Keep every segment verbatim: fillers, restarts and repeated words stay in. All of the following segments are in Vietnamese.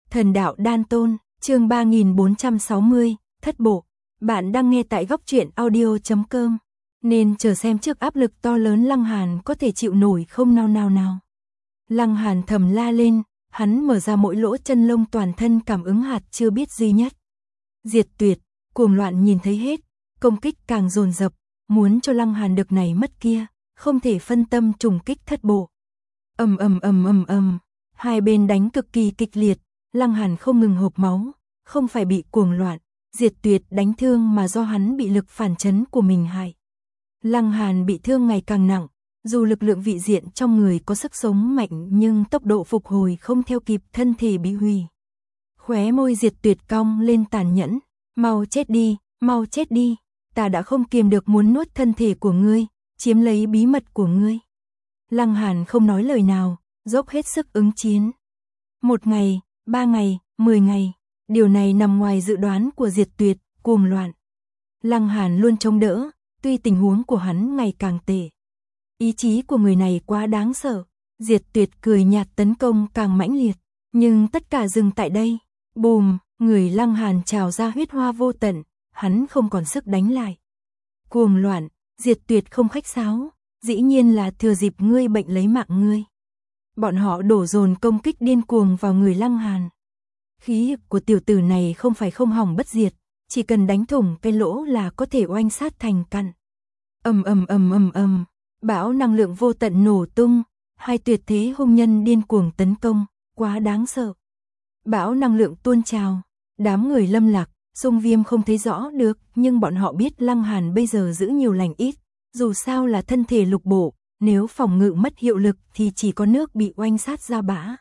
Thần đạo đan tôn, chương ba nghìn bốn trăm sáu mươi, thất bộ. Bạn đang nghe tại góc truyện audio chấm com. Nên chờ xem trước áp lực to lớn Lăng Hàn có thể chịu nổi không nào nào nào. Lăng Hàn thầm la lên, hắn mở ra mỗi lỗ chân lông toàn thân cảm ứng hạt chưa biết duy nhất. Diệt tuyệt, cuồng loạn nhìn thấy hết, công kích càng dồn dập, muốn cho Lăng Hàn được này mất kia, không thể phân tâm trùng kích thất bộ. Ầm ầm ầm ầm ầm, hai bên đánh cực kỳ kịch liệt, Lăng Hàn không ngừng hộc máu, không phải bị cuồng loạn, diệt tuyệt đánh thương mà do hắn bị lực phản chấn của mình hại. Lăng Hàn bị thương ngày càng nặng, dù lực lượng vị diện trong người có sức sống mạnh nhưng tốc độ phục hồi không theo kịp, thân thể bị hủy. Khóe môi diệt tuyệt cong lên tàn nhẫn, mau chết đi, mau chết đi, ta đã không kiềm được muốn nuốt thân thể của ngươi, chiếm lấy bí mật của ngươi. Lăng Hàn không nói lời nào, dốc hết sức ứng chiến. Một ngày, ba ngày, mười ngày, điều này nằm ngoài dự đoán của diệt tuyệt, cuồng loạn. Lăng Hàn luôn chống đỡ, tuy tình huống của hắn ngày càng tệ. Ý chí của người này quá đáng sợ, diệt tuyệt cười nhạt tấn công càng mãnh liệt, nhưng tất cả dừng tại đây. Bùm, người Lăng Hàn trào ra huyết hoa vô tận, hắn không còn sức đánh lại. Cuồng loạn, diệt tuyệt không khách sáo, dĩ nhiên là thừa dịp ngươi bệnh lấy mạng ngươi. Bọn họ đổ dồn công kích điên cuồng vào người Lăng Hàn. Khí lực của tiểu tử này không phải không hỏng bất diệt, chỉ cần đánh thủng cái lỗ là có thể oanh sát thành căn. Ầm ầm ầm ầm ầm, bão năng lượng vô tận nổ tung, hai tuyệt thế hung nhân điên cuồng tấn công, quá đáng sợ. Bão năng lượng tuôn trào, đám người Lâm Lạc, Xung Viêm không thấy rõ được, nhưng bọn họ biết Lăng Hàn bây giờ giữ nhiều lành ít, dù sao là thân thể lục bộ, nếu phòng ngự mất hiệu lực thì chỉ có nước bị oanh sát ra bã.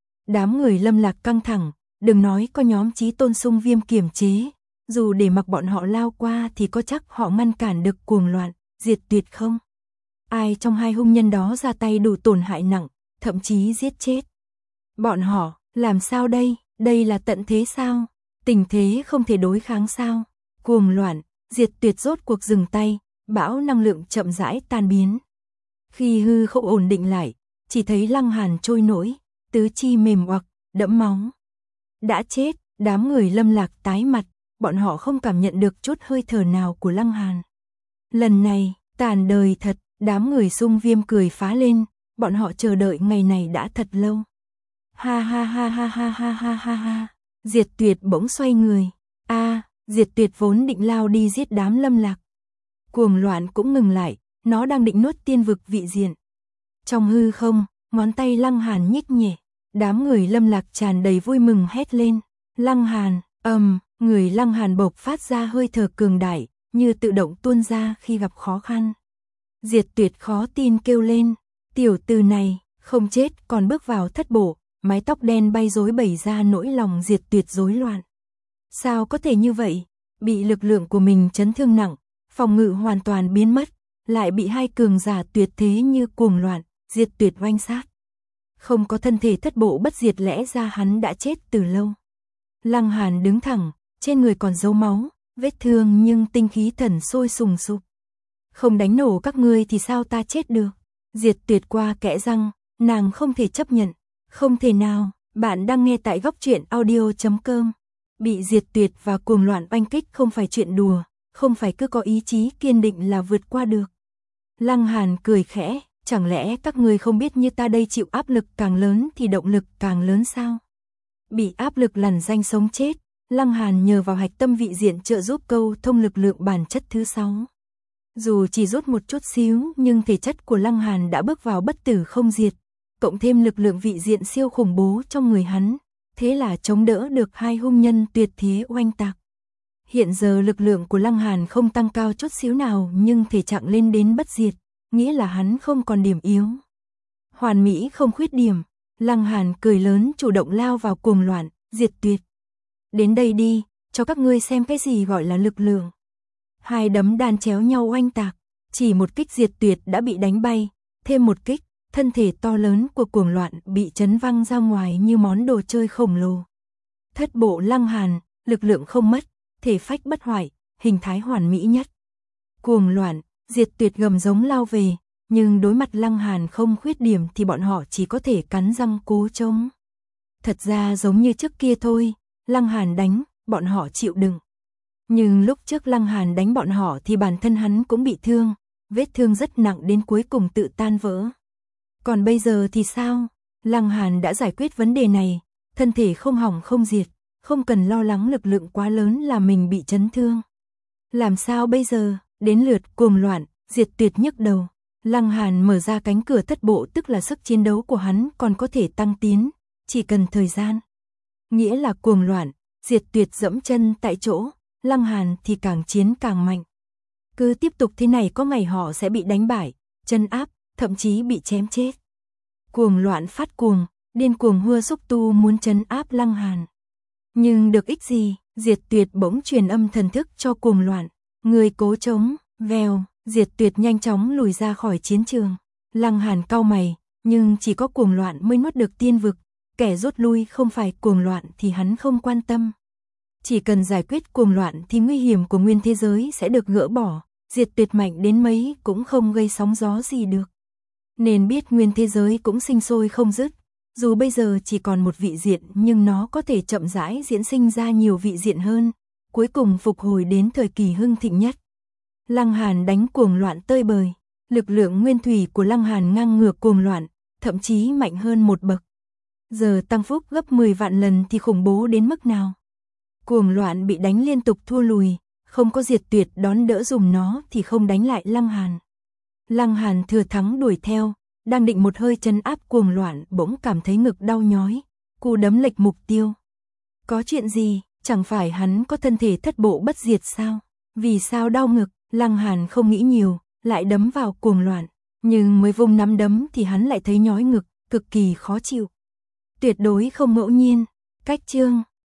Đám người Lâm Lạc căng thẳng, đừng nói có nhóm Chí Tôn Xung Viêm kiềm chế, dù để mặc bọn họ lao qua thì có chắc họ ngăn cản được cuồng loạn, diệt tuyệt không? Ai trong hai hung nhân đó ra tay đủ tổn hại nặng, thậm chí giết chết. Bọn họ, làm sao đây, đây là tận thế sao? Tình thế không thể đối kháng sao? Cuồng loạn, diệt tuyệt rốt cuộc dừng tay, bão năng lượng chậm rãi tan biến. Khi hư không ổn định lại, chỉ thấy Lăng Hàn trôi nổi, tứ chi mềm oặc, đẫm máu. Đã chết, đám người Lâm Lạc tái mặt, bọn họ không cảm nhận được chút hơi thở nào của Lăng Hàn. Lần này, tàn đời thật, đám người Xung Viêm cười phá lên, bọn họ chờ đợi ngày này đã thật lâu. Ha ha ha ha ha ha ha ha ha. Diệt tuyệt bỗng xoay người. A, à, diệt tuyệt vốn định lao đi giết đám Lâm Lạc. Cuồng loạn cũng ngừng lại, nó đang định nuốt tiên vực vị diện. Trong hư không, ngón tay Lăng Hàn nhích nhẹ, đám người Lâm Lạc tràn đầy vui mừng hét lên. Lăng Hàn, ầm, um, người Lăng Hàn bộc phát ra hơi thở cường đại, như tự động tuôn ra khi gặp khó khăn. Diệt tuyệt khó tin kêu lên, tiểu tử này, không chết còn bước vào thất bộ, mái tóc đen bay rối bẩy ra nỗi lòng diệt tuyệt rối loạn. Sao có thể như vậy, bị lực lượng của mình chấn thương nặng, phòng ngự hoàn toàn biến mất, lại bị hai cường giả tuyệt thế như cuồng loạn, diệt tuyệt oanh sát. Không có thân thể thất bộ bất diệt lẽ ra hắn đã chết từ lâu. Lăng Hàn đứng thẳng, trên người còn dấu máu, vết thương nhưng tinh khí thần sôi sùng sục. Không đánh nổ các ngươi thì sao ta chết được? Diệt tuyệt qua kẽ răng, nàng không thể chấp nhận. Không thể nào, bạn đang nghe tại góc truyện audio chấm com. Bị diệt tuyệt và cuồng loạn oanh kích không phải chuyện đùa, không phải cứ có ý chí kiên định là vượt qua được. Lăng Hàn cười khẽ, chẳng lẽ các ngươi không biết như ta đây chịu áp lực càng lớn thì động lực càng lớn sao? Bị áp lực lằn danh sống chết, Lăng Hàn nhờ vào hạch tâm vị diện trợ giúp câu thông lực lượng bản chất thứ sáu. Dù chỉ rút một chút xíu nhưng thể chất của Lăng Hàn đã bước vào bất tử không diệt, cộng thêm lực lượng vị diện siêu khủng bố trong người hắn, thế là chống đỡ được hai hung nhân tuyệt thế oanh tạc. Hiện giờ lực lượng của Lăng Hàn không tăng cao chút xíu nào nhưng thể trạng lên đến bất diệt, nghĩa là hắn không còn điểm yếu. Hoàn mỹ không khuyết điểm, Lăng Hàn cười lớn chủ động lao vào cuồng loạn, diệt tuyệt. Đến đây đi, cho các ngươi xem cái gì gọi là lực lượng. Hai đấm đan chéo nhau oanh tạc, chỉ một kích diệt tuyệt đã bị đánh bay, thêm một kích, thân thể to lớn của cuồng loạn bị chấn văng ra ngoài như món đồ chơi khổng lồ. Thất bộ Lăng Hàn, lực lượng không mất, thể phách bất hoại, hình thái hoàn mỹ nhất. Cuồng loạn, diệt tuyệt gầm giống lao về, nhưng đối mặt Lăng Hàn không khuyết điểm thì bọn họ chỉ có thể cắn răng cố chống. Thật ra giống như trước kia thôi, Lăng Hàn đánh, bọn họ chịu đựng. Nhưng lúc trước Lăng Hàn đánh bọn họ thì bản thân hắn cũng bị thương, vết thương rất nặng đến cuối cùng tự tan vỡ. Còn bây giờ thì sao? Lăng Hàn đã giải quyết vấn đề này, thân thể không hỏng không diệt, không cần lo lắng lực lượng quá lớn là mình bị chấn thương. Làm sao bây giờ? Đến lượt Cuồng Loạn, Diệt Tuyệt nhức đầu. Lăng Hàn mở ra cánh cửa thất bộ, tức là sức chiến đấu của hắn còn có thể tăng tiến, chỉ cần thời gian. Nghĩa là Cuồng Loạn, Diệt Tuyệt dẫm chân tại chỗ, Lăng Hàn thì càng chiến càng mạnh. Cứ tiếp tục thế này có ngày họ sẽ bị đánh bại, chân áp, thậm chí bị chém chết. Cuồng Loạn phát cuồng, điên cuồng hua xúc tu muốn trấn áp Lăng Hàn. Nhưng được ích gì? Diệt Tuyệt bỗng truyền âm thần thức cho Cuồng Loạn, người cố chống, vèo, Diệt Tuyệt nhanh chóng lùi ra khỏi chiến trường. Lăng Hàn cau mày, nhưng chỉ có Cuồng Loạn mới nuốt được tiên vực, kẻ rút lui không phải Cuồng Loạn thì hắn không quan tâm. Chỉ cần giải quyết Cuồng Loạn thì nguy hiểm của nguyên thế giới sẽ được gỡ bỏ, Diệt Tuyệt mạnh đến mấy cũng không gây sóng gió gì được. Nên biết nguyên thế giới cũng sinh sôi không dứt, dù bây giờ chỉ còn một vị diện nhưng nó có thể chậm rãi diễn sinh ra nhiều vị diện hơn, cuối cùng phục hồi đến thời kỳ hưng thịnh nhất. Lăng Hàn đánh Cuồng Loạn tơi bời, lực lượng nguyên thủy của Lăng Hàn ngang ngược Cuồng Loạn, thậm chí mạnh hơn một bậc. Giờ tăng phúc gấp mười vạn lần thì khủng bố đến mức nào? Cuồng Loạn bị đánh liên tục thua lùi, không có Diệt Tuyệt đón đỡ dùng nó thì không đánh lại Lăng Hàn. Lăng Hàn thừa thắng đuổi theo, đang định một hơi trấn áp Cuồng Loạn bỗng cảm thấy ngực đau nhói, cú đấm lệch mục tiêu. Có chuyện gì? Chẳng phải hắn có thân thể thất bộ bất diệt sao? Vì sao đau ngực? Lăng Hàn không nghĩ nhiều, lại đấm vào Cuồng Loạn, nhưng mới vung nắm đấm thì hắn lại thấy nhói ngực, cực kỳ khó chịu. Tuyệt đối không ngẫu nhiên. Cách chương